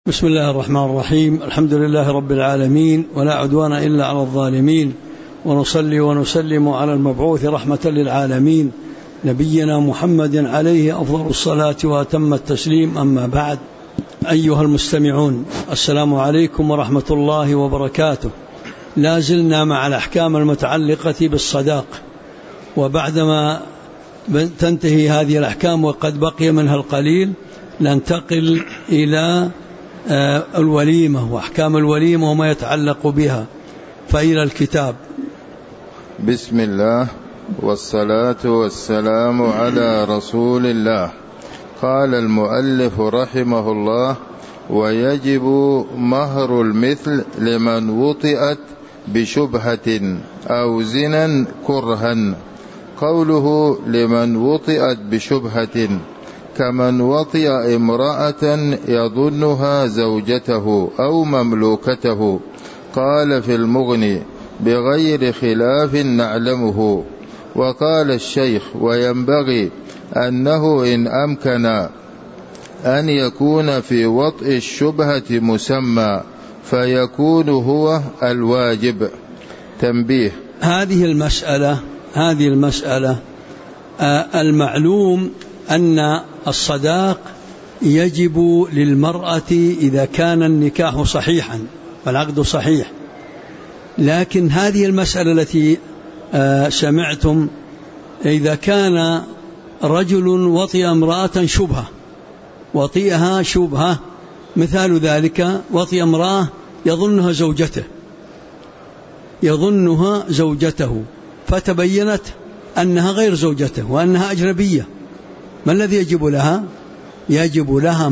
بسم الله الرحمن الرحيم. الحمد لله رب العالمين، ولا عدوان إلا على الظالمين، ونصلي ونسلم على المبعوث رحمة للعالمين نبينا محمد عليه أفضل الصلاة وأتم التسليم. أما بعد، أيها المستمعون، السلام عليكم ورحمة الله وبركاته. لا زلنا مع الأحكام المتعلقة بالصداق، وبعدما تنتهي هذه الأحكام وقد بقي منها القليل ننتقل إلى الوليمة وأحكام الوليمة وما يتعلق بها. فإلى الكتاب. بسم الله والصلاة والسلام على رسول الله. قال المؤلف رحمه الله: ويجب مهر المثل لمن وطئت بشبهة أو زنا كرها. قوله لمن وطئت بشبهة كمن وطئ امرأة يظنها زوجته أو مملوكته. قال في المغني: بغير خلاف نعلمه. وقال الشيخ: وينبغي أنه إن أمكن أن يكون في وطئ الشبهة مسمى فيكون هو الواجب. تنبيه: هذه المسألة المعلوم أن الصداق يجب للمرأة إذا كان النكاح صحيحا والعقد صحيح. لكن هذه المسألة التي سمعتم، إذا كان رجل وطئ امرأة شبهة، وطئها شبهة، مثال ذلك وطئ امرأة يظنها زوجته فتبينت أنها غير زوجته وأنها أجنبية. ما الذي يجب لها؟ يجب لها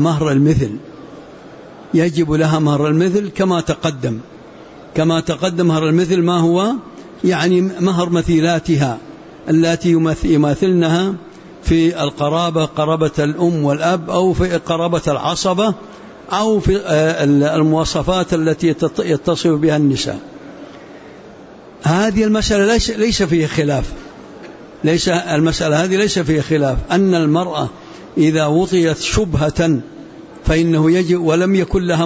مهر المثل كما تقدم مهر المثل. ما هو؟ يعني مهر مثيلاتها التي يماثلنها في القرابة، قرابة الأم والأب، أو في قرابة العصبة، أو في المواصفات التي يتصف بها النساء. هذه المسألة ليس فيه خلاف. المسألة هذه ليس فيه خلاف أن المرأة إذا وطئت شبهة فإنه يجب، ولم يكن لها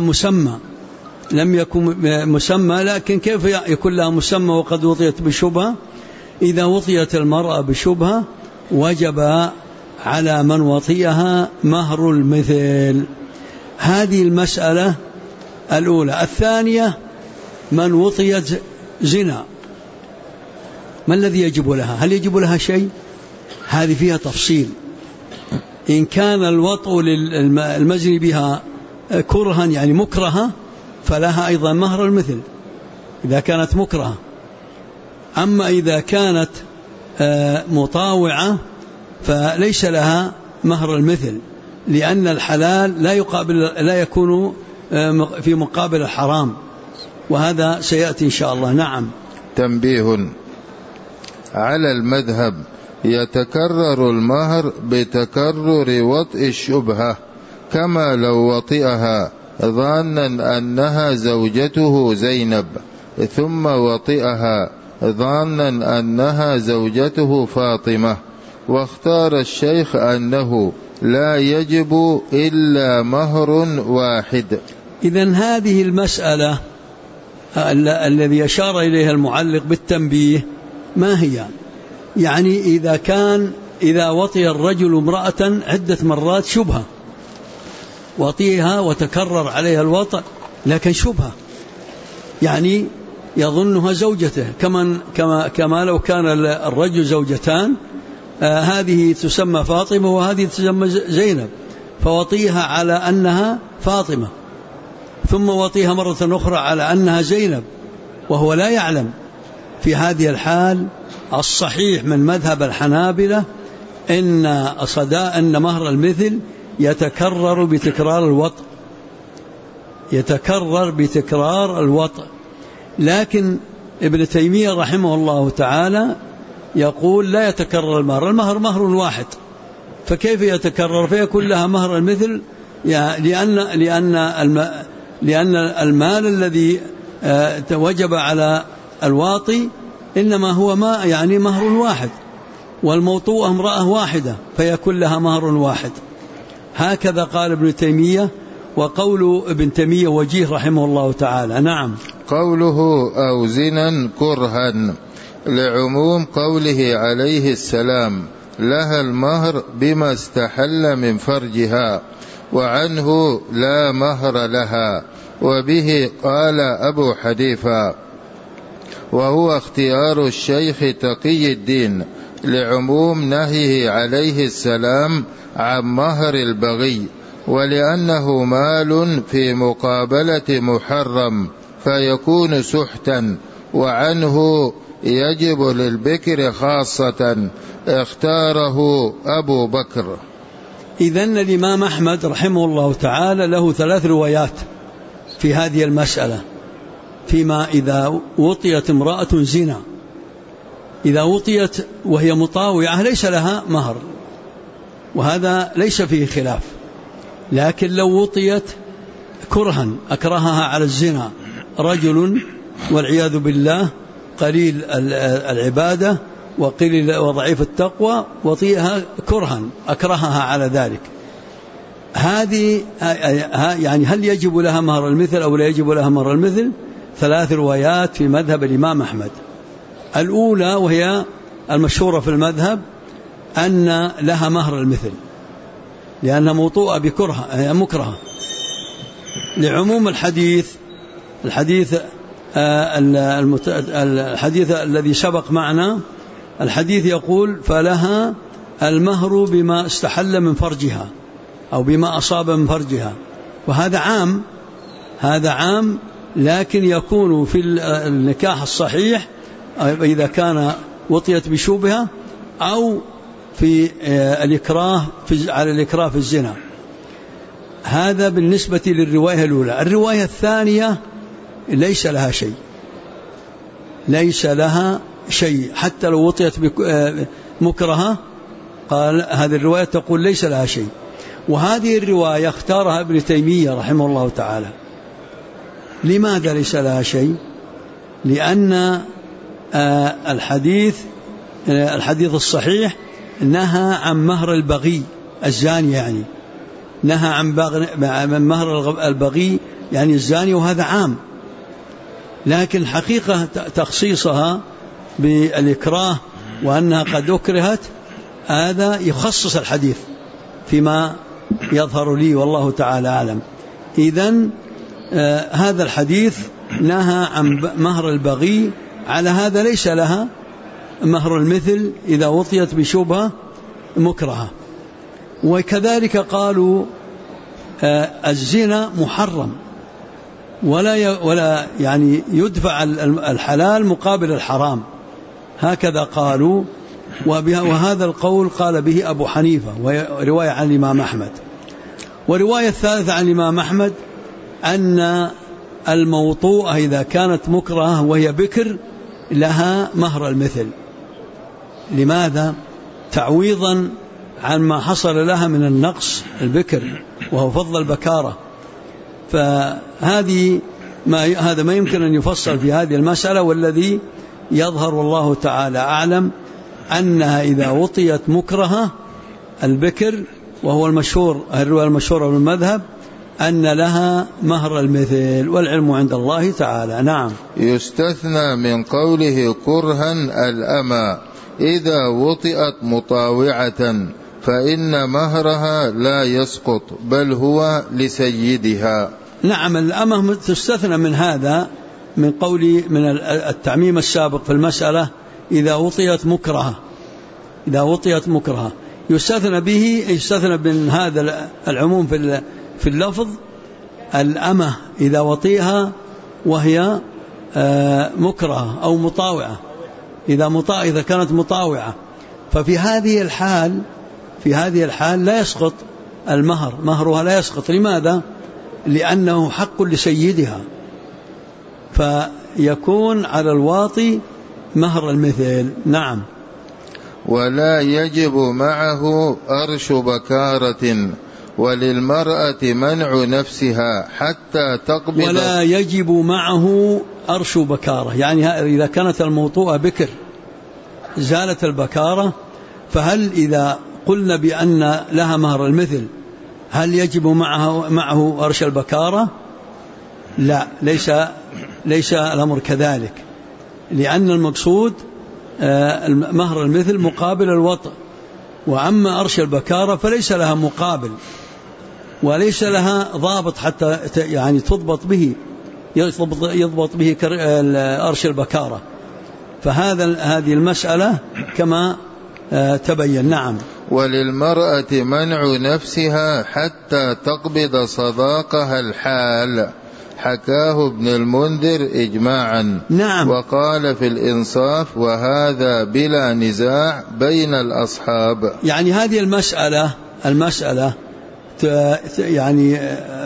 مسمى. لكن كيف يكون لها مسمى وقد وطئت بشبهة؟ إذا وطئت المرأة بشبهة وجب على من وطئها مهر المثل. هذه المسألة الأولى. الثانية: من وطئت زنا، ما الذي يجب لها؟ هل يجب لها شيء؟ هذه فيها تفصيل. إن كان الوطء للمزني بها كرها، يعني مكرهة، فلها أيضا مهر المثل إذا كانت مكرهة. أما إذا كانت مطاوعة فليس لها مهر المثل، لأن الحلال لا يكون في مقابل الحرام، وهذا سيأتي إن شاء الله. نعم. تنبيه: على المذهب يتكرر المهر بتكرر وطئ الشبهة، كما لو وطئها ظانا أنها زوجته زينب ثم وطئها ظانا أنها زوجته فاطمة. واختار الشيخ أنه لا يجب إلا مهر واحد. إذن هذه المسألة الذي أشار إليها المعلق بالتنبيه ما هي؟ يعني إذا وطئ الرجل امرأة عدة مرات شبهة، وطئها وتكرر عليها الوطئ لكن شبهة، يعني يظنها زوجته، كما لو كان الرجل زوجتان، هذه تسمى فاطمة وهذه تسمى زينب، فوطئها على أنها فاطمة، ثم وطئها مرة أخرى على أنها زينب وهو لا يعلم. في هذه الحال الصحيح من مذهب الحنابلة أن مهر المثل يتكرر بتكرار الوطء. لكن ابن تيمية رحمه الله تعالى يقول لا يتكرر المهر مهر واحد، فكيف يتكرر؟ فيكون لها مهر المثل، لأن المال الذي وجب على الواطي إنما هو مهر واحد، والموطوءة امرأة واحدة فيكون لها مهر واحد. هكذا قال ابن تيمية. وقول ابن تيمية وجيه رحمه الله تعالى. نعم. قوله أو زنا كرها لعموم قوله عليه السلام لها المهر بما استحل من فرجها، وعنه لا مهر لها، وبه قال أبو حنيفة، وهو اختيار الشيخ تقي الدين لعموم نهيه عليه السلام عن مهر البغي، ولأنه مال في مقابلة محرم فيكون سحتا، وعنه يجب للبكر خاصة اختاره أبو بكر. إذن الإمام أحمد رحمه الله تعالى له 3 روايات في هذه المسألة، فيما إذا وطيت امرأة زنا، إذا وطيت وهي مطاوعة ليس لها مهر، وهذا ليس فيه خلاف. لكن لو وطيت كرها أكرهها على الزنا رجل والعياذ بالله قليل العبادة وقليل وضعيف التقوى، وطيها كرها أكرهها على ذلك، هذه يعني هل يجب لها مهر المثل أو لا يجب لها مهر المثل؟ 3 روايات في مذهب الإمام أحمد. الأولى وهي المشهورة في المذهب أن لها مهر المثل، لأنها موطوءة بكرهة مكرهة، لعموم الحديث الذي سبق معنا. الحديث يقول فلها المهر بما استحل من فرجها أو بما أصاب من فرجها، وهذا عام، هذا عام، لكن يكون في النكاح الصحيح إذا كان وطيت بشبهة أو في الإكراه على الإكراه في الزنا. هذا بالنسبة للرواية الأولى. الرواية الثانية ليس لها شيء، ليس لها شيء حتى لو وطيت مكرهة، قال هذه الرواية تقول ليس لها شيء. وهذه الرواية اختارها ابن تيمية رحمه الله تعالى. لماذا ليس لها شيء؟ لأن الحديث الصحيح نهى عن مهر البغي الزاني، يعني نهى عن مهر البغي يعني الزاني، وهذا عام. لكن حقيقة تخصيصها بالإكراه وأنها قد أكرهت هذا يخصص الحديث فيما يظهر لي والله تعالى أعلم. إذن هذا الحديث نهى عن مهر البغي، على هذا ليس لها مهر المثل إذا وطيت بشبهة مكرهة. وكذلك قالوا الزنا محرم ولا يعني يدفع الحلال مقابل الحرام، هكذا قالوا. وهذا القول قال به أبو حنيفة، ورواية عن الإمام أحمد. ورواية الثالثة عن الإمام أحمد أن الموطوءة إذا كانت مكرهة وهي بكر لها مهر المثل. لماذا؟ تعويضا عن ما حصل لها من النقص البكر وهو فضل البكارة. فهذا ما يمكن أن يفصل في هذه المسألة، والذي يظهر والله تعالى أعلم أنها إذا وطيت مكرهة البكر، وهو الرواية المشهورة من المذهب أن لها مهر المثل، والعلم عند الله تعالى. نعم. يستثنى من قوله كرها الأمى إذا وطئت مطاوعة، فإن مهرها لا يسقط بل هو لسيدها. نعم، الأمة تستثنى من هذا، من قولي من التعميم السابق في المسألة إذا وطيت مكرهة يستثنى من هذا العموم في اللفظ الأمة إذا وطيها وهي مكرهة أو مطاوعة، إذا كانت مطاوعة، ففي هذه الحال لا يسقط المهر، مهرها لا يسقط. لماذا؟ لأنه حق لسيدها، فيكون على الواطي مهر المثل. نعم. ولا يجب معه أرش بكارة، وللمرأة منع نفسها حتى تقبض. ولا يجب معه أرش بكارة، يعني إذا كانت الموطوءة بكر زالت البكارة، فهل إذا قلنا بأن لها مهر المثل هل يجب معه أرش البكارة؟ لا، ليس الأمر كذلك، لأن المقصود مهر المثل مقابل الوطء، وأما أرش البكارة فليس لها مقابل وليس لها ضابط حتى يعني تضبط به يضبط به أرش البكارة. هذه المسألة كما تبين. نعم. وللمرأة منع نفسها حتى تقبض صداقها الحال، حكاه ابن المنذر إجماعا. نعم. وقال في الإنصاف المسألة بلا نزاع بين الأصحاب. يعني هذه المسألة يعني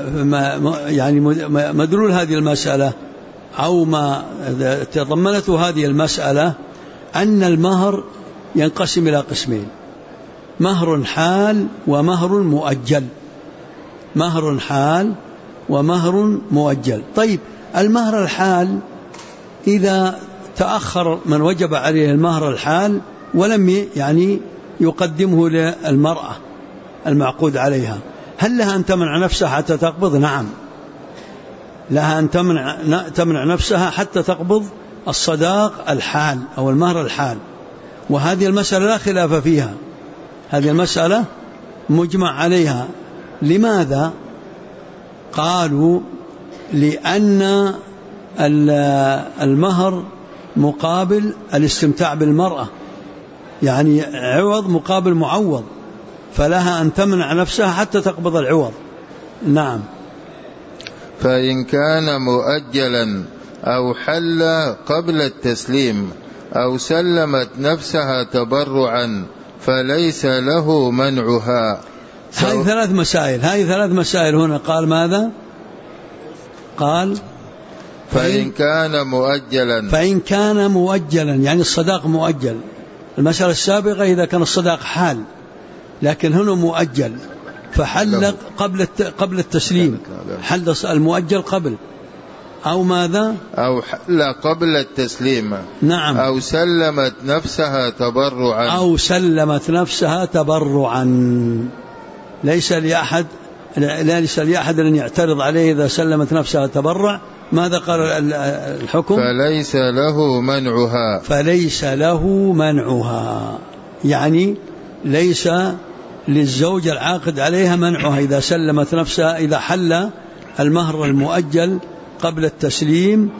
مدلول هذه المسألة أو ما تضمنته هذه المسألة أن المهر ينقسم إلى قسمين: مهر حال ومهر مؤجل. مهر حال ومهر مؤجل. طيب، المهر الحال إذا تأخر من وجب عليه المهر الحال ولم يعني يقدمه للمرأة المعقود عليها، هل لها أن تمنع نفسها حتى تقبض؟ نعم، لها أن تمنع نفسها حتى تقبض الصداق الحال أو المهر الحال. وهذه المسألة لا خلاف فيها، هذه المسألة مجمع عليها. لماذا؟ قالوا لأن المهر مقابل الاستمتاع بالمرأة، يعني عوض مقابل معوض، فلها أن تمنع نفسها حتى تقبض العوض. نعم. فإن كان مؤجلا أو حل قبل التسليم أو سلمت نفسها تبرعا فليس له منعها. هذه ثلاث مسائل هنا. قال ماذا؟ قال فإن كان مؤجلا يعني الصداق مؤجل. المسألة السابقة إذا كان الصداق حال، لكن هنا مؤجل، فحل قبل التسليم، حل المؤجل قبل، أو ماذا؟ أو حل قبل التسليم. نعم. أو سلمت نفسها تبرعا. ليس لأحد أن يعترض عليه إذا سلمت نفسها تبرع. ماذا قال الحكم؟ فليس له منعها، يعني ليس للزوج العاقد عليها منعها إذا سلمت نفسها، إذا حل المهر المؤجل قبل التسليم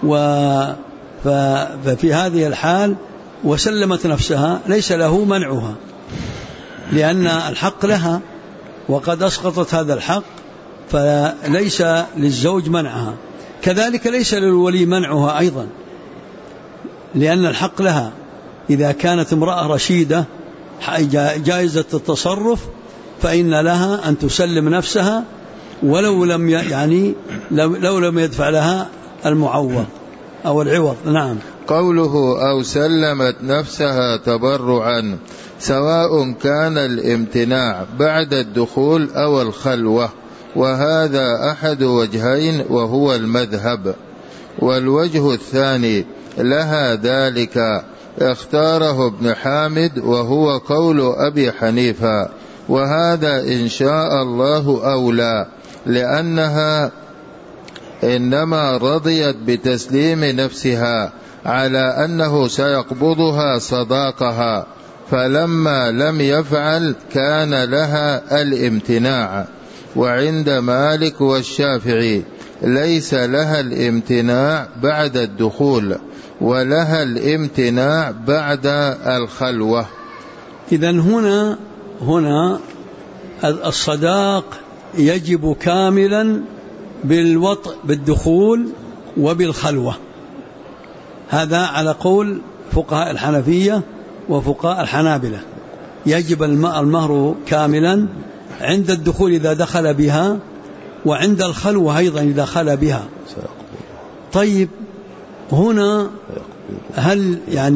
ففي هذه الحال وسلمت نفسها ليس له منعها، لأن الحق لها وقد أسقطت هذا الحق، فليس للزوج منعها. كذلك ليس للولي منعها أيضا، لأن الحق لها. إذا كانت امرأة رشيدة جائزة التصرف فإن لها أن تسلم نفسها ولو لم يدفع لها المعوض أو العوض. نعم. قوله أو سلمت نفسها تبرعا سواء كان الامتناع بعد الدخول أو الخلوة، وهذا أحد وجهين وهو المذهب. والوجه الثاني لها ذلك اختاره ابن حامد وهو قول أبي حنيفة، وهذا إن شاء الله أولى، لأنها إنما رضيت بتسليم نفسها على أنه سيقبضها صداقها، فلما لم يفعل كان لها الامتناع. وعند مالك والشافعي ليس لها الامتناع بعد الدخول ولها الامتناع بعد الخلوة. إذن هنا الصداق يجب كاملا بالوطء بالدخول وبالخلوة، هذا على قول فقهاء الحنفية وفقهاء الحنابلة. يجب المهر كاملا عند الدخول إذا دخل بها، وعند الخلوة أيضا إذا خلى بها. طيب، هنا هل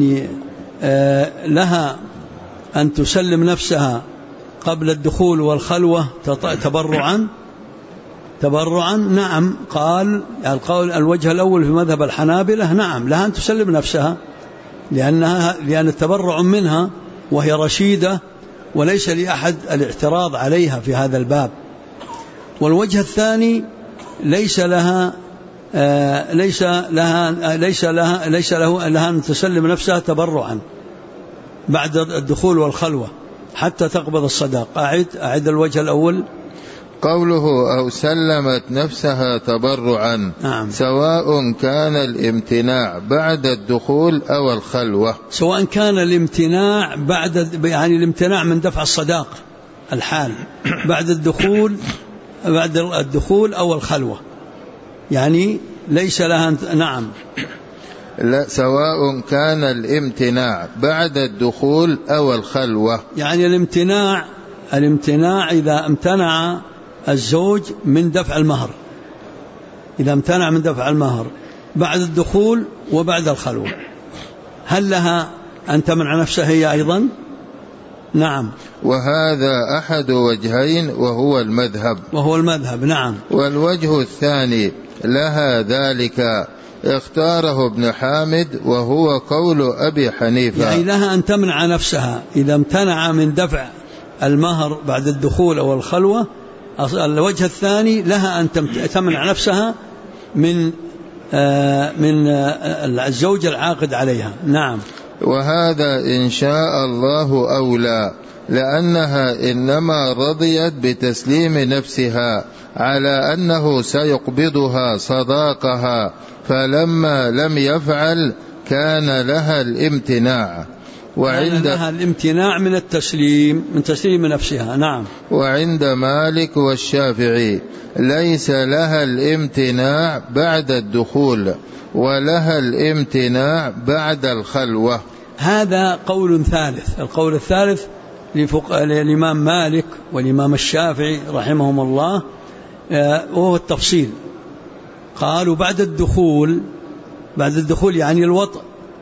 لها أن تسلم نفسها قبل الدخول والخلوة تبرعا؟ نعم. قال الوجه الأول في مذهب الحنابلة نعم، لها أن تسلم نفسها، لأن التبرع منها وهي رشيدة وليس لأحد الاعتراض عليها في هذا الباب، والوجه الثاني ليس له أن تسلم نفسها تبرعا بعد الدخول والخلوة حتى تقبض الصداق. أعد الوجه الأول. قوله أو سلمت نفسها تبرعا، نعم. سواء كان الامتناع بعد الدخول أو الخلوة، سواء كان الامتناع يعني الامتناع من دفع الصداق الحال بعد الدخول أو الخلوة، يعني ليس لها نعم. لا، سواء كان الامتناع بعد الدخول أو الخلوة، يعني الامتناع إذا امتنع الزوج من دفع المهر، إذا امتنع من دفع المهر بعد الدخول وبعد الخلوة، هل لها أن تمنع نفسها هي أيضا؟ نعم. وهذا أحد وجهين وهو المذهب. نعم. والوجه الثاني لها ذلك اختاره ابن حامد وهو قول أبي حنيفة، يعني لها أن تمنع نفسها إذا امتنع من دفع المهر بعد الدخول أو الخلوة. الوجه الثاني لها أن تمنع نفسها من الزوج العاقد عليها. نعم. وهذا إن شاء الله أولى، لأنها إنما رضيت بتسليم نفسها على أنه سيقبضها صداقها، فلما لم يفعل كان لها الامتناع، لها الامتناع من تسليم نفسها. نعم. وعند مالك والشافعي ليس لها الامتناع بعد الدخول ولها الامتناع بعد الخلوة. هذا قول ثالث. القول الثالث للإمام مالك والإمام الشافعي رحمهم الله وهو التفصيل. قالوا بعد الدخول يعني الوطء،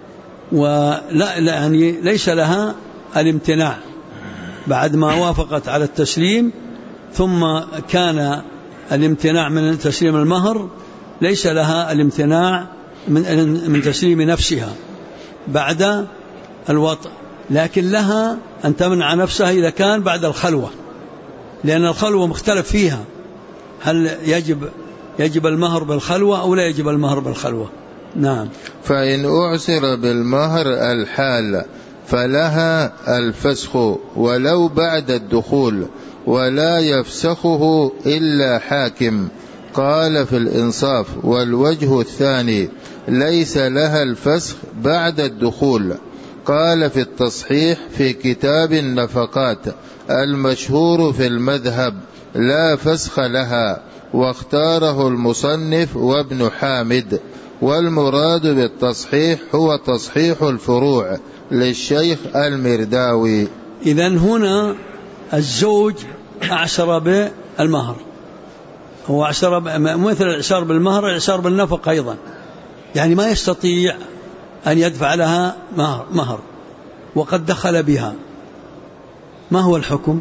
ولا يعني ليس لها الامتناع بعد ما وافقت على التسليم، ثم كان الامتناع من تسليم المهر، ليس لها الامتناع من تسليم نفسها بعد الوطء، لكن لها أن تمنع نفسها إذا كان بعد الخلوة، لأن الخلوة مختلف فيها، هل يجب المهر بالخلوة أو لا يجب المهر بالخلوة. نعم. فإن أعسر بالمهر الحال فلها الفسخ ولو بعد الدخول، ولا يفسخه إلا حاكم. قال في الإنصاف والوجه الثاني ليس لها الفسخ بعد الدخول. قال في التصحيح في كتاب النفقات المشهور في المذهب لا فسخ لها، واختاره المصنف وابن حامد، والمراد بالتصحيح هو تصحيح الفروع للشيخ المرداوي. إذن هنا الزوج أعسر بالمهر، هو أعسر مثل الإعسار بالمهر، الإعسار بالنفق أيضا، يعني ما يستطيع أن يدفع لها مهر وقد دخل بها. ما هو الحكم؟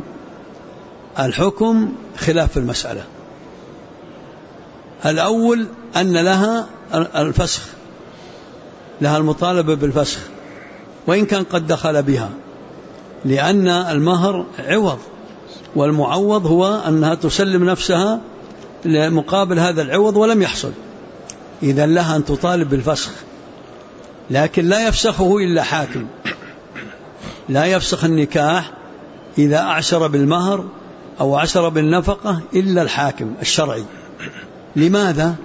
الحكم خلاف في المسألة. الأول أن لها الفسخ، لها المطالبة بالفسخ وإن كان قد دخل بها، لأن المهر عوض، والمعوض هو أنها تسلم نفسها مقابل هذا العوض ولم يحصل، إذن لها أن تطالب بالفسخ، لكن لا يفسخه إلا حاكم. لا يفسخ النكاح إذا أعشر بالمهر أو أعشر بالنفقة إلا الحاكم الشرعي. لماذا؟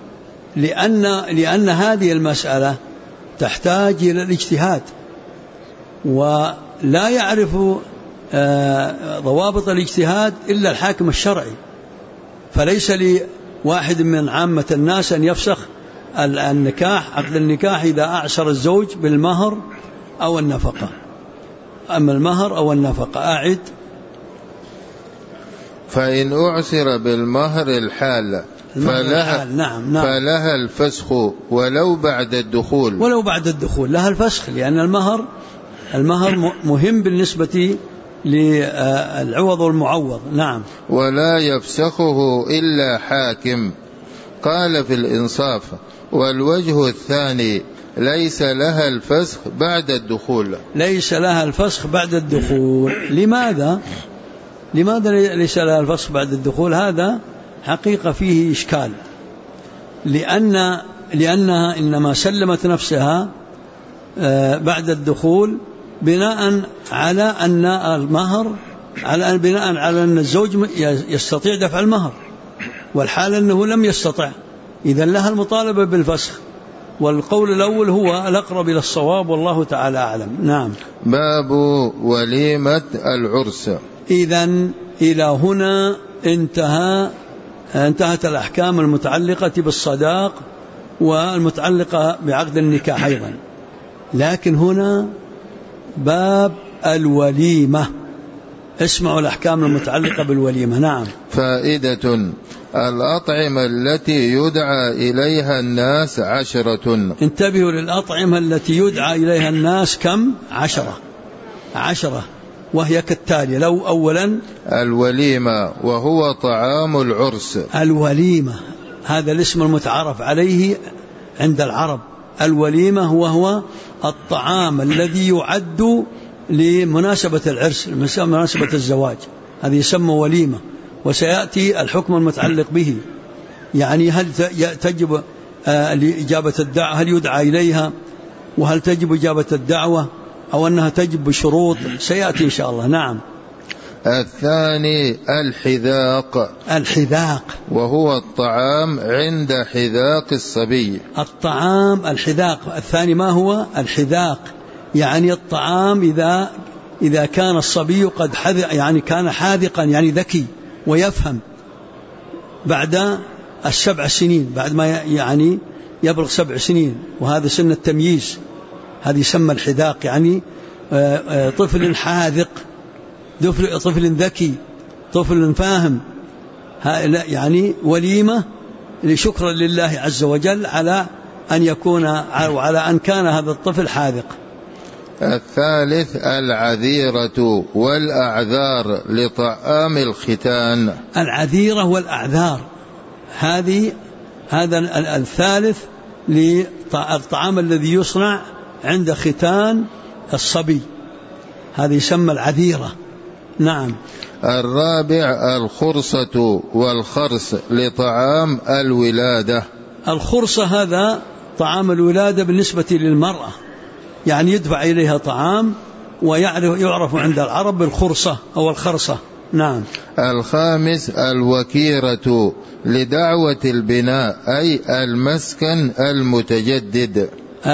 لأن هذه المسألة تحتاج إلى الاجتهاد، ولا يعرف ضوابط الاجتهاد إلا الحاكم الشرعي، فليس لواحد من عامة الناس أن يفسخ النكاح، عقد النكاح، إذا أعشر الزوج بالمهر أو النفقة. أما المهر أو النفقة. أعد. فإن أعسر بالمهر الحال نعم. فلها الفسخ ولو بعد الدخول لها الفسخ، لأن المهر مهم بالنسبة للعوض والمعوض. نعم. ولا يفسخه إلا حاكم. قال في الإنصاف والوجه الثاني ليس لها الفسخ بعد الدخول. ليس لها الفسخ بعد الدخول. لماذا ليس لها الفسخ بعد الدخول؟ هذا حقيقة فيه إشكال، لأنها إنما سلمت نفسها بعد الدخول بناء على أن المهر بناء على أن الزوج يستطيع دفع المهر، والحال أنه لم يستطع، إذن لها المطالبة بالفسخ. والقول الأول هو الأقرب إلى الصواب، والله تعالى أعلم. نعم. باب وليمة العرس. إذن إلى هنا انتهت الأحكام المتعلقة بالصداق والمتعلقة بعقد النكاح أيضا، لكن هنا باب الوليمة. اسمعوا الأحكام المتعلقة بالوليمة. نعم. فائدة: الأطعمة التي يدعى إليها الناس 10. انتبهوا للأطعمة التي يدعى إليها الناس كم؟ 10، وهي كالتالي. لو أولا الوليمة وهو طعام العرس. الوليمة هذا الاسم المتعارف عليه عند العرب. الوليمة هو الطعام الذي يعد لمناسبة العرس، مناسبة الزواج، هذه يسمى وليمة، وسيأتي الحكم المتعلق به. يعني هل تجب إجابة الدعوة، هل يدعى إليها، وهل تجب إجابة الدعوة أو أنها تجب بشروط، سيأتي إن شاء الله. نعم. الثاني الحذاق وهو الطعام عند حذاق الصبي. الطعام الحذاق. الثاني ما هو؟ الحذاق، يعني الطعام إذا كان الصبي قد يعني كان حاذقا، يعني ذكي ويفهم، بعد 7 سنين، بعد ما يعني يبلغ 7 سنين، وهذا سن التمييز، هذا يسمى الحذاق، يعني طفل حاذق، طفل ذكي، طفل فاهم. يعني وليمة لشكرا لله عز وجل على أن يكون وعلى أن كان هذا الطفل حاذق. الثالث العذيرة والأعذار لطعام الختان. العذيرة والأعذار هذا الثالث للطعام الذي يصنع عند ختان الصبي، هذا يسمى العذيرة. نعم. الرابع الخرصة والخرس لطعام الولادة. الخرصة هذا طعام الولادة بالنسبة للمرأة، يعني يدفع إليها طعام ويعرف عند العرب بالخرصة أو الخرصة. نعم. الخامس الوكيرة لدعوة البناء، أي المسكن المتجدد.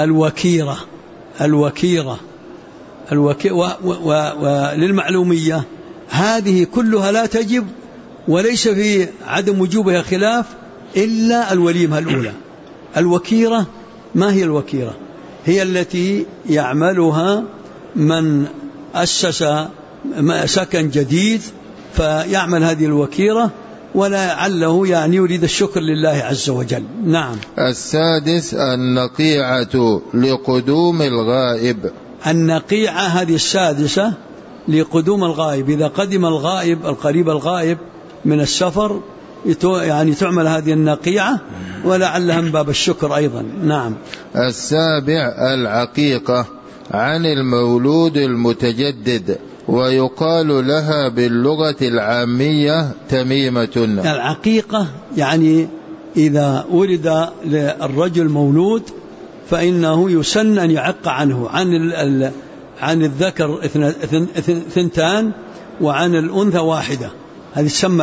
الوكيرة وللمعلومية هذه كلها لا تجب، وليس في عدم وجوبها خلاف إلا الوليمة الأولى. الوكيرة ما هي الوكيرة؟ هي التي يعملها من أسس سكن جديد فيعمل هذه الوكيرة، ولعله يعني يريد الشكر لله عز وجل. نعم. السادس النقيعة لقدوم الغائب. النقيعة هذه السادسة لقدوم الغائب، إذا قدم الغائب القريب الغائب من السفر يعني تعمل هذه النقيعة، ولعلها من باب الشكر أيضا. نعم. السابع العقيقة عن المولود المتجدد، ويقال لها باللغة العامية تميمة. العقيقة يعني إذا ولد للرجل مولود فإنه يسن أن يعق عنه، عن الذكر 2 وعن الأنثى 1، هذه تسمى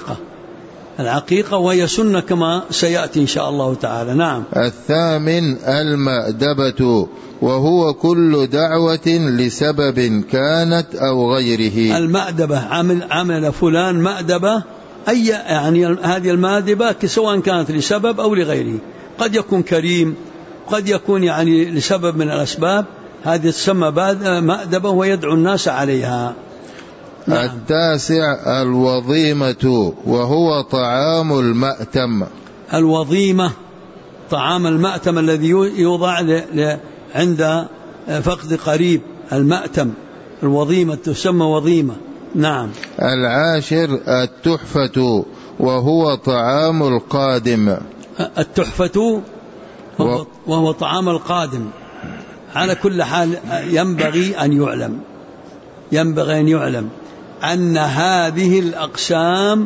العقيقة وهي سنة كما سيأتي إن شاء الله تعالى. نعم. الثامن المأدبة، وهو كل دعوة لسبب كانت أو غيره. المأدبة عمل فلان مأدبة، أي يعني هذه المأدبة سواء كانت لسبب أو لغيره، قد يكون كريم، قد يكون يعني لسبب من الأسباب، هذه تسمى مأدبة ويدعو الناس عليها. نعم. التاسع الوظيمة، وهو طعام المأتم. الوظيمة طعام المأتم الذي يوضع عند فقد قريب، المأتم، الوظيمة تسمى وظيمة. نعم. العاشر التحفة، وهو طعام القادم. التحفة وهو طعام القادم. على كل حال ينبغي أن يعلم أن هذه الأقسام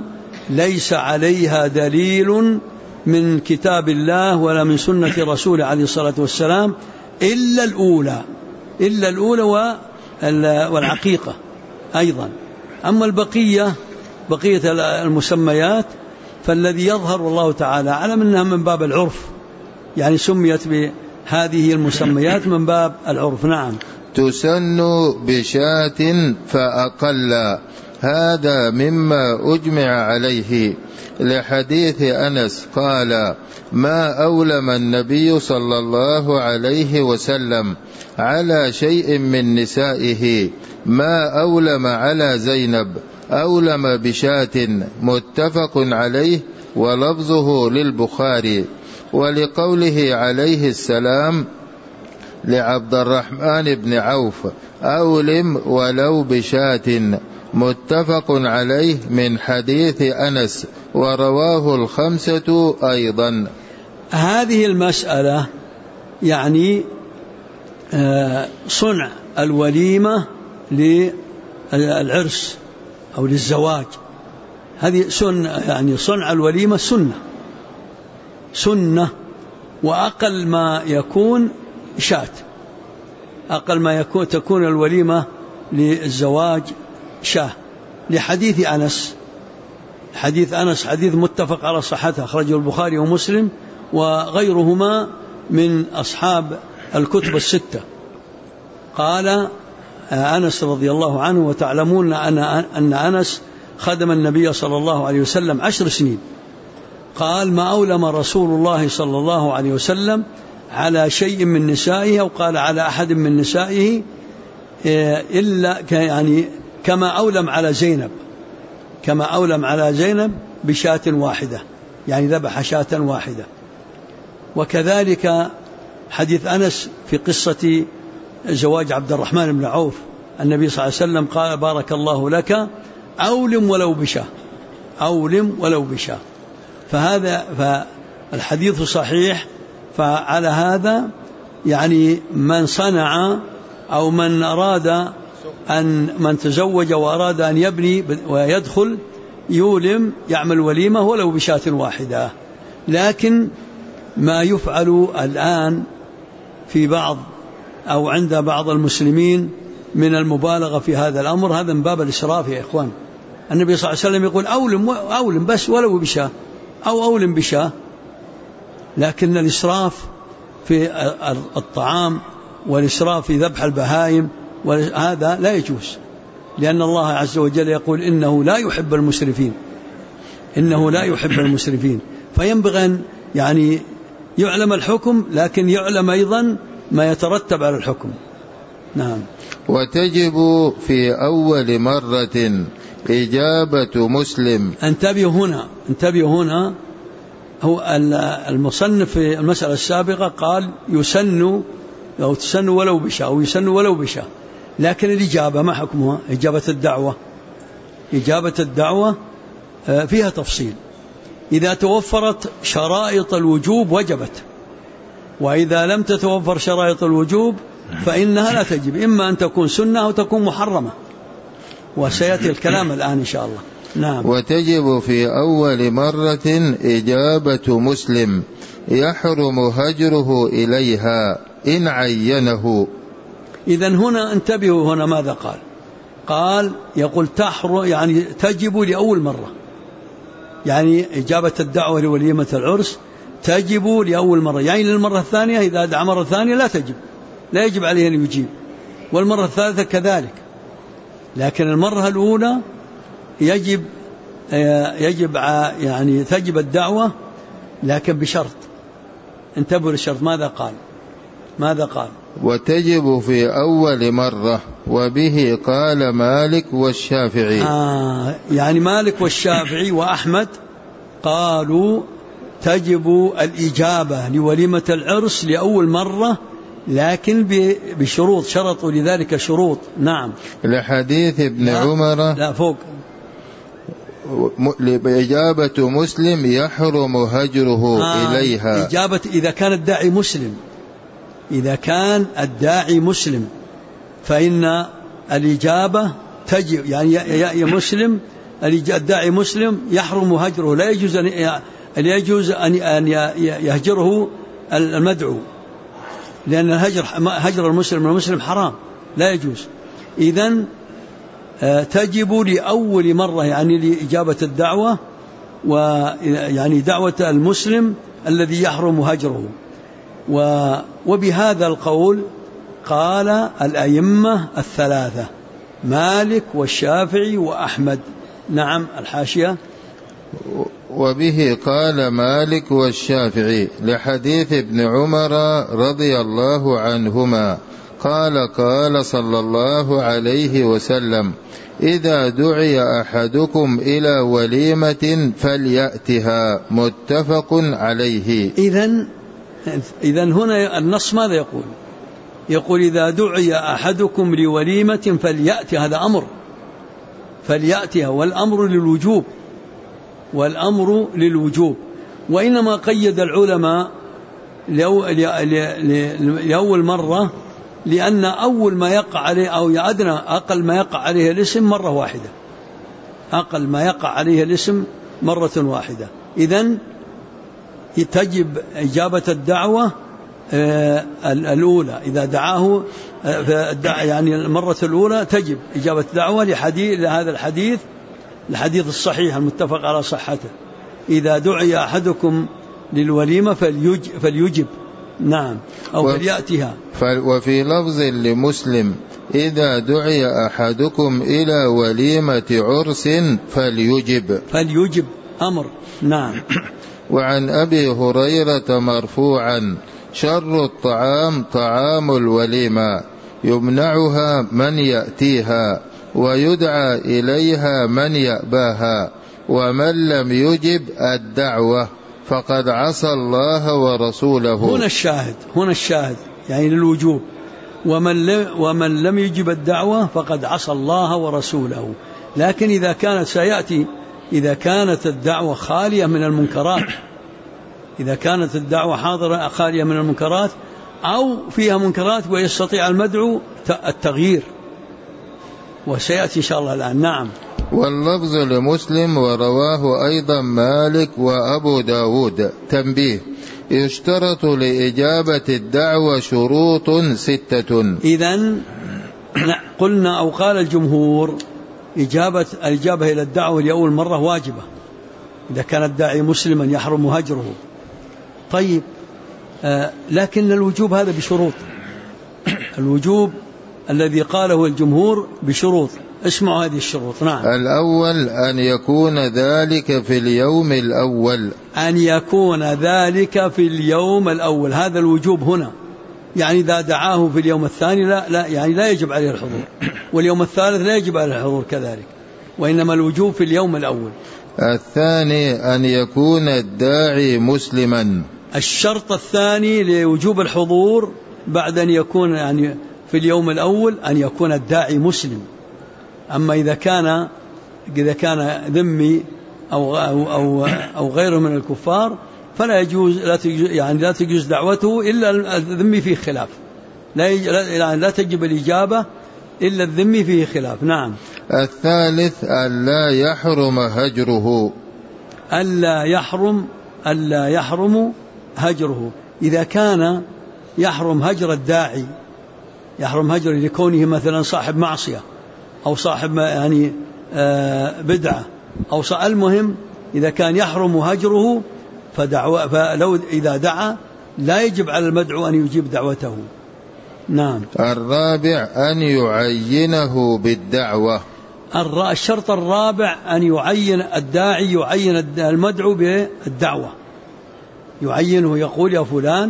ليس عليها دليل من كتاب الله ولا من سنة رسوله عليه الصلاة والسلام إلا الأولى والعقيقة أيضا. أما بقية المسميات فالذي يظهر والله تعالى أعلم أنها من باب العرف، يعني سميت بهذه المسميات من باب العرف. نعم. تسن بشاة فأقل، هذا مما أجمع عليه لحديث أنس قال: ما أولم النبي صلى الله عليه وسلم على شيء من نسائه ما أولم على زينب، أولم بشاة، متفق عليه، ولفظه للبخاري. ولقوله عليه السلام لعبد الرحمن بن عوف: أولم ولو بشاة، متفق عليه من حديث أنس، ورواه الخمسة أيضا. هذه المسألة يعني صنع الوليمة للعرس أو للزواج، هذه يعني صنع الوليمة سنة، وأقل ما يكون شاة، أقل ما تكون الوليمة للزواج شاه، لحديث أنس. حديث أنس حديث متفق على صحته، أخرجه البخاري ومسلم وغيرهما من أصحاب الكتب الستة. قال أنس رضي الله عنه: وتعلمون أن أنس خدم النبي صلى الله عليه وسلم 10 سنين. قال: ما أولم رسول الله صلى الله عليه وسلم على شيء من نسائه، أو قال على أحد من نسائه، إلا يعني كما أولم على زينب بشاة واحدة، يعني ذبح شاة واحدة. وكذلك حديث أنس في قصة زواج عبد الرحمن بن عوف، النبي صلى الله عليه وسلم قال: بارك الله لك، أولم ولو بشاة. فالحديث صحيح. فعلى هذا يعني من صنع أو من أراد من تزوج وأراد أن يبني ويدخل يولم، يعمل وليمة ولو بشاة واحدة. لكن ما يفعل الآن في بعض أو عند بعض المسلمين من المبالغة في هذا الأمر، هذا من باب الإسراف يا إخوان. النبي صلى الله عليه وسلم يقول: أولم بس ولو بشاة، أو أولم بشاة. لكن الإسراف في الطعام والإسراف في ذبح البهائم هذا لا يجوز، لأن الله عز وجل يقول: إنه لا يحب المسرفين. فينبغي أن يعني يعلم الحكم، لكن يعلم أيضا ما يترتب على الحكم. نعم. وتجب في أول مرة إجابة مسلم. انتبهوا هنا. هو المصنف في المسألة السابقة قال يسن أو تسن ولو بشاة أو يسن ولو بشاة، لكن الإجابة ما حكمها؟ إجابة الدعوة فيها تفصيل. إذا توفرت شرائط الوجوب وجبت، وإذا لم تتوفر شرائط الوجوب فإنها لا تجب، إما أن تكون سنة أو تكون محرمة، وسيأتي الكلام الآن إن شاء الله. نعم. وتجب في أول مرة إجابة مسلم يحرم هجره إليها إن عينه. إذن هنا انتبهوا، هنا ماذا قال يقول تحرم، يعني تجب لأول مرة، يعني إجابة الدعوة لوليمة العرس تجب لأول مرة، يعني للمرة الثانية إذا دعا مرة ثانية لا يجب عليه أن يجيب، والمرة الثالثة كذلك. لكن المرة الأولى يجب يعني تجب الدعوة، لكن بشرط. انتبهوا للشرط. ماذا قال؟ وتجب في أول مرة، وبه قال مالك والشافعي. يعني مالك والشافعي وأحمد قالوا تجب الإجابة لوليمة العرس لأول مرة، لكن بشروط، شرطوا لذلك شروط. نعم. لحديث ابن عمر لا فوق بإجابة مسلم يحرم هجره إليها. إجابة إذا كان الداعي مسلم فإن الإجابة تجب، يعني يا مسلم الداعي مسلم يحرم هجره، لا يجوز أن يهجره المدعو، لأن هجر المسلم حرام لا يجوز. إذن تجب لأول مرة يعني لإجابة الدعوة، ويعني دعوة المسلم الذي يحرم هجره. وبهذا القول قال الأئمة الثلاثة مالك والشافعي وأحمد. نعم الحاشية. وبه قال مالك والشافعي لحديث ابن عمر رضي الله عنهما قال قال صلى الله عليه وسلم إذا دعي أحدكم إلى وليمة فليأتها، متفق عليه. إذن هنا النص ماذا يقول إذا دعي أحدكم لوليمة فليأتي، هذا أمر، فليأتها، والأمر للوجوب. وإنما قيد العلماء لأول مرة لأن أول ما يقع عليه أو أدنى أقل ما يقع عليه الاسم مرة واحدة، أقل ما يقع عليه الاسم مرة واحدة. إذن تجب إجابة الدعوة الأولى إذا دعاه يعني المرة الأولى تجب إجابة الدعوة لهذا الحديث الصحيح المتفق على صحته، إذا دعي أحدكم للوليمة فليجب. نعم، أو فليأتها. وفي لفظ لمسلم إذا دعي أحدكم إلى وليمة عرس فليجب أمر. نعم. وعن أبي هريرة مرفوعا شر الطعام طعام الوليمة يمنعها من يأتيها ويدعى إليها من يأباها، ومن لم يجب الدعوة فقد عصى الله ورسوله. هنا الشاهد يعني للوجوب، ومن لم يجب الدعوة فقد عصى الله ورسوله. لكن إذا كانت سيأتي إذا كانت الدعوة خالية من المنكرات، إذا كانت الدعوة حاضرة خالية من المنكرات أو فيها منكرات ويستطيع المدعو التغيير، وسيأتي إن شاء الله الآن. نعم. واللفظ لمسلم ورواه أيضا مالك وأبو داود. تنبيه: يشترط لإجابة الدعوة شروط 6. إذن قلنا أو قال الجمهور الإجابة إلى الدعوة لأول مرة واجبة إذا كان الداعي مسلما يحرم هجره. طيب، لكن الوجوب هذا بشروط، الوجوب الذي قاله الجمهور بشروط. اسمعوا هذه الشروط. نعم. الأول أن يكون ذلك في اليوم الأول، أن يكون ذلك في اليوم الأول، هذا الوجوب هنا. يعني إذا دعاه في اليوم الثاني لا يجب عليه الحضور، واليوم الثالث لا يجب عليه الحضور كذلك، وإنما الوجوب في اليوم الأول. الثاني أن يكون الداعي مسلما. الشرط الثاني لوجوب الحضور بعد أن يكون يعني في اليوم الأول أن يكون الداعي مسلم. أما إذا كان ذمي أو غيره من الكفار فلا يجوز، لا تجوز دعوته إلا الذمي فيه خلاف، لا تجب الإجابة إلا الذمي فيه خلاف. نعم. الثالث ألا يحرم هجره، ألا يحرم هجره. إذا كان يحرم هجر الداعي، يحرم هجر لكونه مثلا صاحب معصية أو صاحب يعني بدعة أو المهم إذا كان يحرم هجره فلو إذا دعا لا يجب على المدعو أن يجيب دعوته. نعم. الرابع أن يعينه بالدعوة. الشرط الرابع أن يعين الداعي، يعين المدعو بالدعوة، يعينه، يقول يا فلان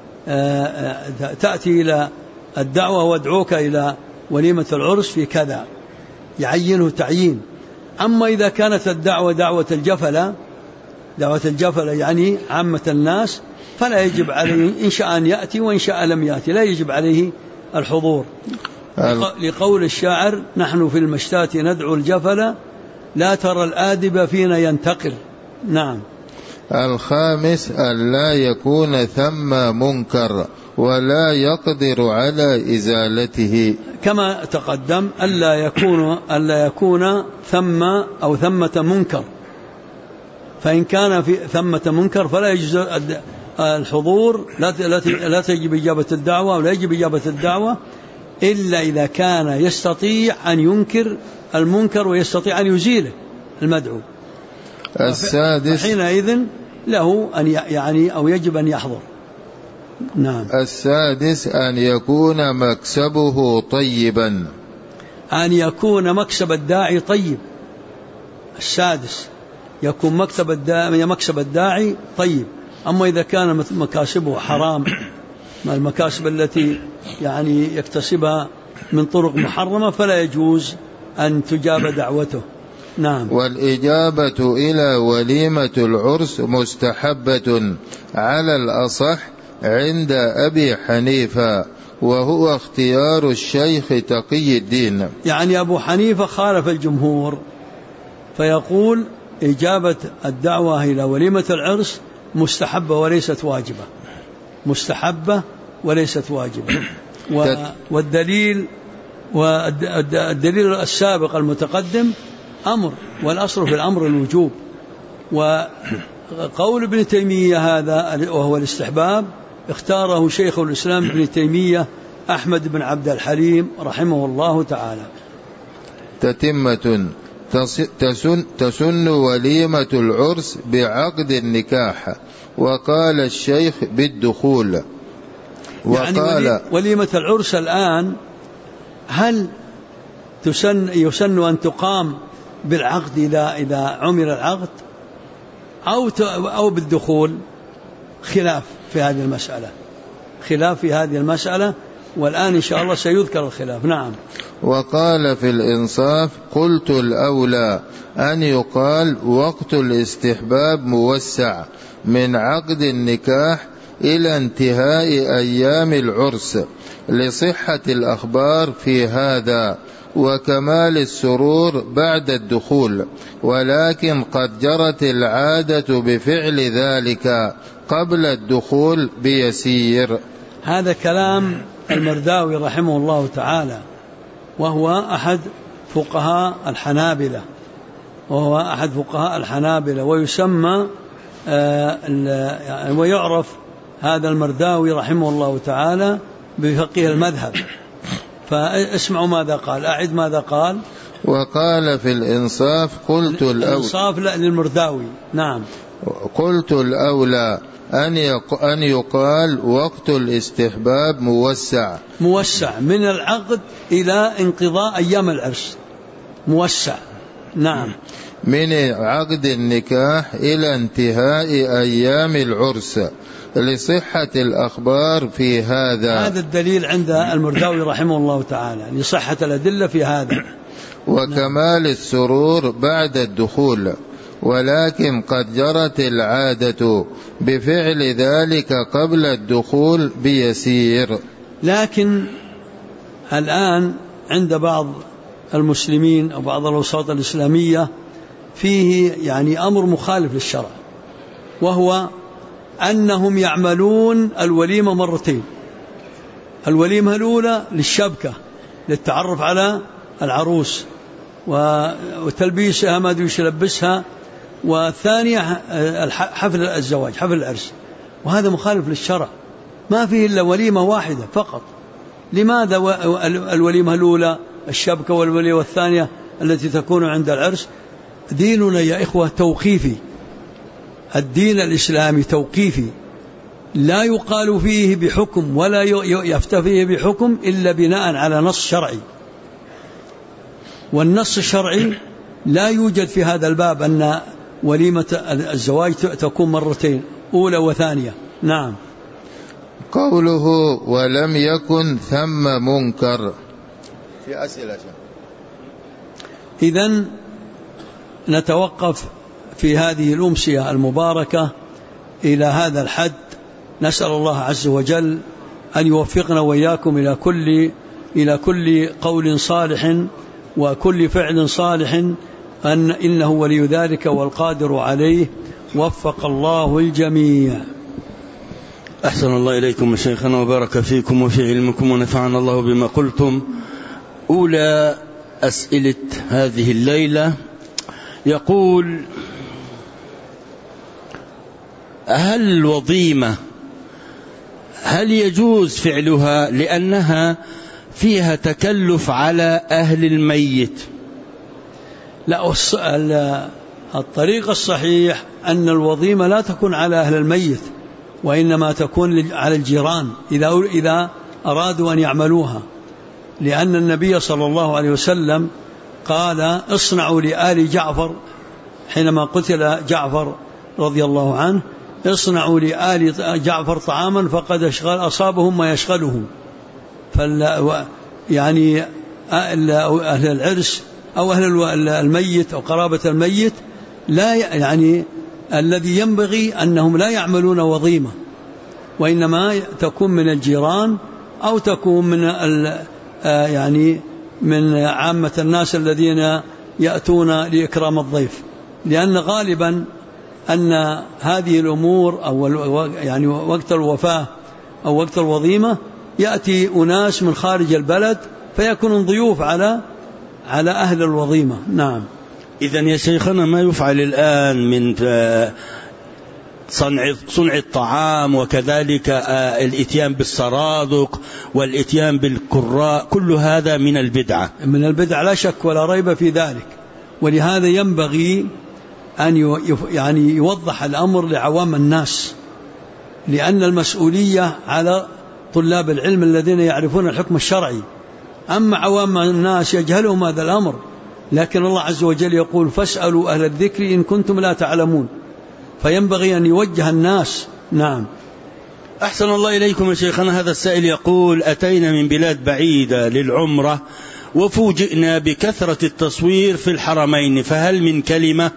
تأتي إلى الدعوة وادعوك إلى وليمة العرس في كذا، يعينه تعيين. أما إذا كانت الدعوة دعوة الجفلة يعني عامة الناس فلا يجب عليه إن شاء أن يأتي وإن شاء لم يأتي، لا يجب عليه الحضور، لقول الشاعر: نحن في المشتات ندعو الجفلة لا ترى الآدب فينا ينتقل. نعم. الخامس ألا يكون ثم منكر، ولا يقدر على إزالته. كما تقدم ألا يكون ثمة منكر، فإن كان ثمة منكر فلا يجوز الحضور، لا تجب إجابة الدعوة ولا يجب إجابة الدعوة إلا إذا كان يستطيع أن ينكر المنكر ويستطيع أن يزيله المدعو. السادس حينئذ له أن أو يجب أن يحضر. نعم. السادس أن يكون مكسبه طيبا، أن يكون مكسب الداعي طيب. السادس يكون مكسب الداعي طيب. أما إذا كان مكاسبه حرام، المكاسب التي يكتسبها من طرق محرمة، فلا يجوز أن تجاب دعوته. نعم. والإجابة إلى وليمة العرس مستحبة على الأصح عند أبي حنيفة، وهو اختيار الشيخ تقي الدين. أبو حنيفة خالف الجمهور فيقول إجابة الدعوة إلى وليمة العرس مستحبة وليست واجبة، مستحبة وليست واجبة. والدليل السابق المتقدم أمر، والأصل في الأمر الوجوب. وقول ابن تيمية هذا وهو الاستحباب اختاره شيخ الإسلام ابن تيمية أحمد بن عبد الحليم رحمه الله تعالى. تتمة تسن وليمة العرس بعقد النكاح، وقال الشيخ بالدخول. وقال وليمة العرس الآن هل يسن أن تقام بالعقد إذا عمل العقد أو بالدخول؟ خلاف في هذه المسألة، والآن إن شاء الله سيذكر الخلاف. نعم. وقال في الإنصاف: قلت الأولى أن يقال وقت الاستحباب موسع من عقد النكاح إلى انتهاء أيام العرس، لصحة الأخبار في هذا وكمال السرور بعد الدخول، ولكن قد جرت العادة بفعل ذلك قبل الدخول بيسير. هذا كلام المرداوي رحمه الله تعالى، وهو أحد فقهاء الحنابلة، ويسمى ويعرف هذا المرداوي رحمه الله تعالى بفقيه المذهب. فاسمعوا ماذا قال، أعد ماذا قال. وقال في الإنصاف: قلت الإنصاف للمرداوي. نعم. قلت الأولى أن يقال وقت الاستحباب موسع من العقد إلى انقضاء أيام العرس، موسع. نعم. من عقد النكاح إلى انتهاء أيام العرس، لصحة الأخبار في هذا الدليل عند المرداوي رحمه الله تعالى، لصحة الأدلة في هذا. وكمال السرور بعد الدخول، ولكن قد جرت العادة بفعل ذلك قبل الدخول بيسير. لكن الآن عند بعض المسلمين أو بعض الأوساط الإسلامية فيه أمر مخالف للشرع، وهو أنهم يعملون الوليمة مرتين. الوليمة الأولى للشبكة، للتعرف على العروس وتلبيسها ما يلبسها، والثانية حفل الزواج، حفل العرس. وهذا مخالف للشرع، ما فيه إلا وليمة واحدة فقط. لماذا الوليمة الأولى الشبكة، والوليمة الثانية التي تكون عند العرس؟ ديننا يا إخوة توقيفي، الدين الإسلامي توقيفي، لا يقال فيه بحكم ولا يفتى فيه بحكم إلا بناء على نص شرعي. والنص الشرعي لا يوجد في هذا الباب أن وليمة الزواج تكون مرتين، أولى وثانية. نعم. قوله ولم يكن ثم منكر. في أسئلة. إذن نتوقف في هذه الأمسية المباركة إلى هذا الحد. نسأل الله عز وجل أن يوفقنا وإياكم إلى كل قول صالح وكل فعل صالح، إنه ولي ذلك والقادر عليه. وفق الله الجميع. أحسن الله إليكم شيخنا وبارك فيكم وفي علمكم ونفعنا الله بما قلتم. أولى أسئلة هذه الليلة يقول: هل الوظيمة هل يجوز فعلها لأنها فيها تكلف على أهل الميت؟ لا، الطريق الصحيح أن الوظيمة لا تكون على أهل الميت، وإنما تكون على الجيران إذا أرادوا أن يعملوها، لأن النبي صلى الله عليه وسلم قال: اصنعوا لآل جعفر حينما قتل جعفر رضي الله عنه، اصنعوا لآل جعفر طعاما فقد أصابهم ما يشغلهم. يعني أهل العرس أو أهل الميت أو قرابة الميت لا يعني الذي ينبغي أنهم لا يعملون وظيمة، وإنما تكون من الجيران أو تكون من يعني من عامة الناس الذين يأتون لإكرام الضيف، لأن غالبا أن هذه الأمور أو يعني وقت الوفاة أو وقت الوظيمة يأتي أناس من خارج البلد فيكونون ضيوف على أهل الوظيمة. نعم. إذن يا شيخنا ما يفعل الآن من صنع الطعام وكذلك الاتيان بالسرادق والاتيان بالكراء، كل هذا من البدعة. من البدعة لا شك ولا ريب في ذلك، ولهذا ينبغي أن يعني يوضح الأمر لعوام الناس، لأن المسؤولية على طلاب العلم الذين يعرفون الحكم الشرعي، أما عوام الناس يجهلهم هذا الأمر. لكن الله عز وجل يقول: فاسألوا أهل الذكر إن كنتم لا تعلمون، فينبغي أن يوجه الناس. نعم. أحسن الله إليكم يا شيخنا. هذا السائل يقول: أتينا من بلاد بعيدة للعمرة وفوجئنا بكثرة التصوير في الحرمين، فهل من كلمة؟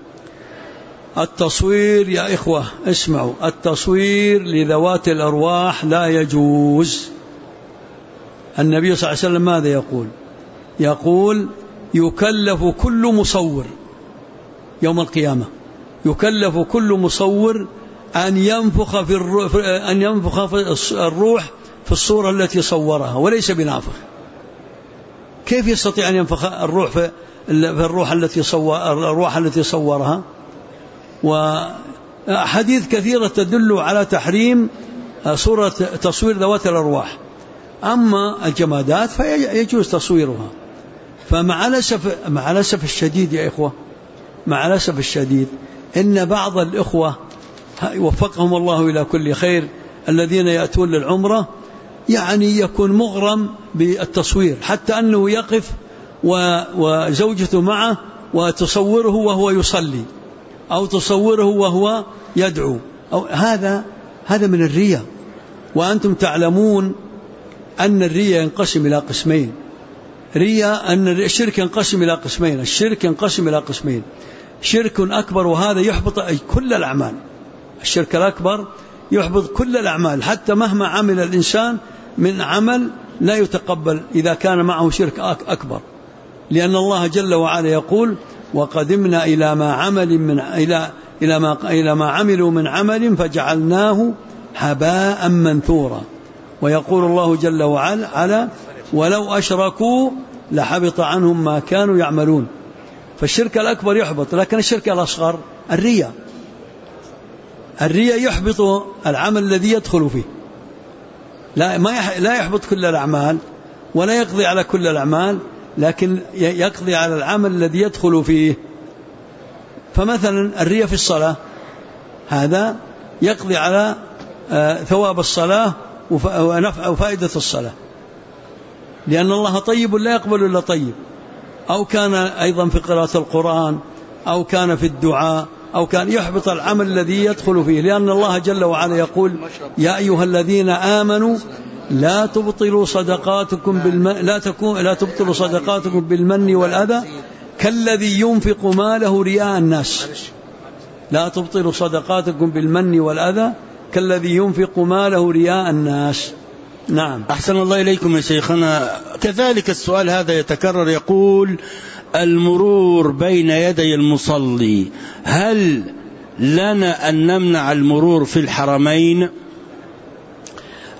التصوير يا إخوة اسمعوا، التصوير لذوات الأرواح لا يجوز. النبي صلى الله عليه وسلم ماذا يقول؟ يقول: يكلف كل مصور يوم القيامة، يكلف كل مصور أن ينفخ في الروح في الصورة التي صورها وليس بنافخ. كيف يستطيع أن ينفخ الروح في الروح التي صورها؟ وحديث كثيرة تدل على تحريم صورة تصوير ذوات الأرواح. أما الجمادات فيجوز تصويرها. فمع الأسف الشديد يا إخوة، مع الأسف الشديد إن بعض الإخوة وفقهم الله إلى كل خير الذين يأتون للعمرة يعني يكون مغرم بالتصوير، حتى أنه يقف وزوجته معه وتصوره وهو يصلي أو تصوره وهو يدعو، أو هذا من الرياء. وأنتم تعلمون أن الرياء ينقسم إلى قسمين. أن الشرك ينقسم إلى قسمين. الشرك ينقسم إلى قسمين: شرك أكبر وهذا يحبط كل الأعمال. الشرك الأكبر يحبط كل الأعمال، حتى مهما عمل الإنسان من عمل لا يتقبل إذا كان معه شرك أكبر، لأن الله جل وعلا يقول: وقدمنا إلى ما عملوا من عمل فجعلناه هباء منثورا. ويقول الله جل وعلا: ولو أشركوا لحبط عنهم ما كانوا يعملون. فالشرك الأكبر يحبط، لكن الشرك الأصغر الرياء يحبط العمل الذي يدخل فيه. لا يحبط كل الأعمال ولا يقضي على كل الأعمال، لكن يقضي على العمل الذي يدخل فيه. فمثلا الرياء في الصلاة هذا يقضي على ثواب الصلاة وفائدة الصلاة، لأن الله طيب لا يقبل إلا طيب. أو كان أيضا في قراءة القرآن أو كان في الدعاء أو كان يحبط العمل الذي يدخل فيه، لأن الله جل وعلا يقول: يا أيها الذين آمنوا لا تبطلوا صدقاتكم بالمن والأذى كالذي ينفق ماله رياء الناس. لا تبطلوا صدقاتكم بالمن والأذى كالذي ينفق ماله رياء الناس. نعم. أحسن الله إليكم يا شيخنا. كذلك السؤال هذا يتكرر، يقول: المرور بين يدي المصلي، هل لنا أن نمنع المرور في الحرمين؟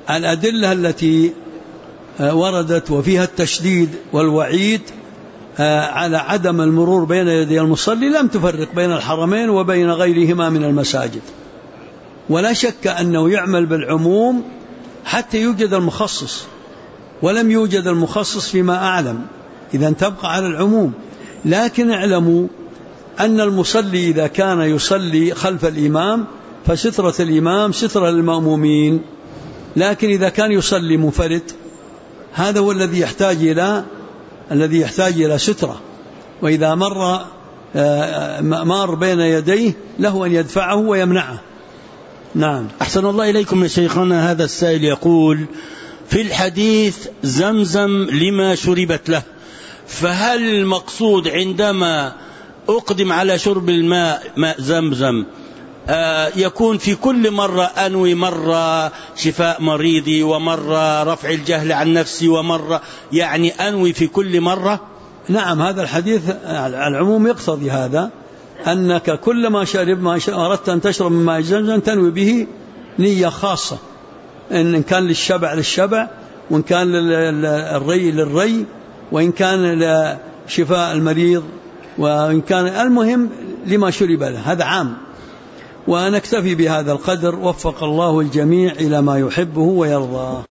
الأدلة التي وردت وفيها التشديد والوعيد على عدم المرور بين يدي المصلي لم تفرق بين الحرمين وبين غيرهما من المساجد، ولا شك أنه يعمل بالعموم حتى يوجد المخصص، ولم يوجد المخصص فيما أعلم، إذا تبقى على العموم. لكن اعلموا أن المصلي إذا كان يصلي خلف الإمام فسترة الإمام سترة للمأمومين، لكن إذا كان يصلي منفرد هذا هو الذي يحتاج إلى سترة، وإذا مر بين يديه له أن يدفعه ويمنعه. نعم. أحسن الله إليكم يا شيخنا. هذا السائل يقول: في الحديث زمزم لما شربت له، فهل المقصود عندما أقدم على شرب الماء ماء زمزم يكون في كل مرة أنوي مرة شفاء مريضي ومرة رفع الجهل عن نفسي ومرة يعني أنوي في كل مرة؟ نعم، هذا الحديث العموم يقتضي هذا، أنك كل ما أردت أن تشرب من ماء زمزم تنوي به نية خاصة، إن كان للشبع، وإن كان للري للري، وإن كان لشفاء المريض، وإن كان المهم لما شرب له، هذا عام. ونكتفي بهذا القدر، وفق الله الجميع إلى ما يحبه ويرضاه.